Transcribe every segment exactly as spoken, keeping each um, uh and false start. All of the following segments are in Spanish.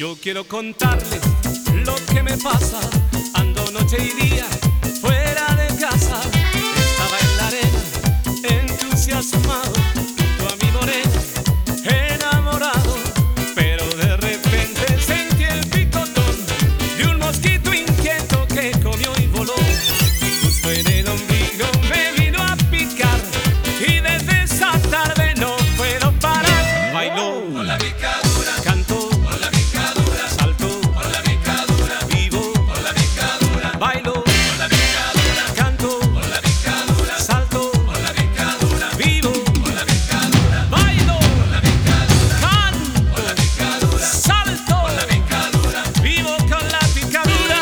Yo quiero contarles lo que me pasa. Ando noche y día fuera de casa. Estaba en la arena, entusiasmado, junto a mi morena, enamorado. Pero de repente sentí el picotón de un mosquito inquieto que comió y voló. Justo en el ombligo me vino a picar y desde esa tarde no puedo parar. Bailó con la picadura, cantó con la picadura, saltó con la picadura, vivo, con la picadura, bailó, con la picadura, canto, con la picadura, salto, con la picadura, vivo, con la picadura, bailo, con la picadura, canto, con la picadura, salto, con la picadura, vivo con la picadura.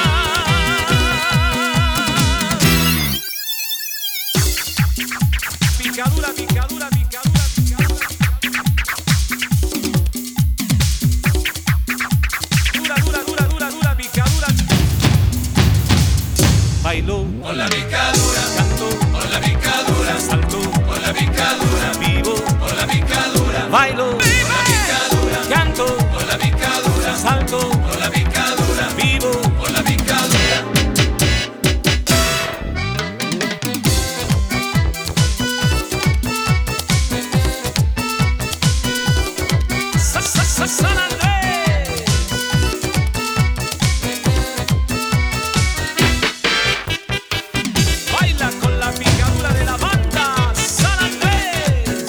Picadura, picadura, picadura, picadura. Dura, dura, dura, dura, dura, picadura. Bailó, con la picadura, cantó, con la picadura, saltó, con la picadura, vivo, con la picadura, bailo, con la picadura, canto, con la picadura, salto, con la picadura, vivo. con la picadura. Sa, sa, sa, San Andrés. Baila con la picadura de la banda San Andrés.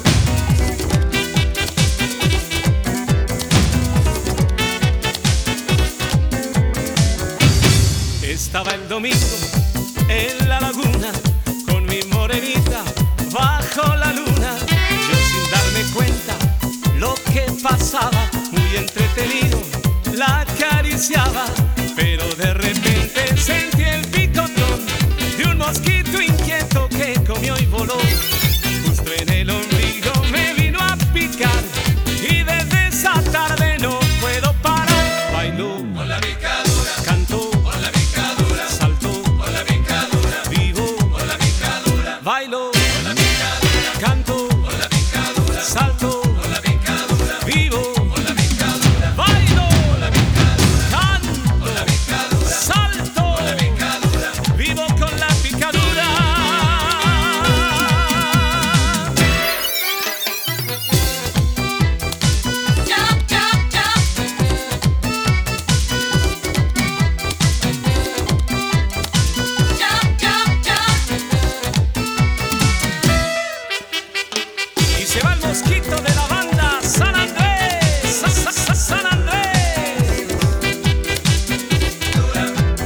Estaba el domingo en la laguna con mi morenita bajo la luna. Yo sin darme cuenta lo que pasaba, muy entretenido, la acariciaba. Pero de repente sentí el picotón de un mosquito inquieto que comió y voló. Justo en el ombligo me vino a picar y desde esa tarde no puedo parar. Bailó, Con la picadura, cantó, con la picadura, saltó, con la picadura, vivo, con la picadura, bailó, con la picadura, canto, con la picadura, salto, con la picadura, vivo, con la picadura, bailo, con la picadura, canto, con la picadura, salto, con la picadura. vivo con la picadura. Jump, jump, jump. Jump, jump, jump. Y se va el mosquito de la banda San Andrés. Sa, sa, sa, San Andrés. Dura,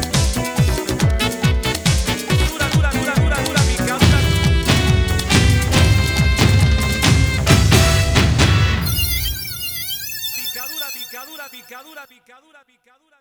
dura, dura, dura, dura, picadura. Picadura, picadura, picadura, picadura, picadura.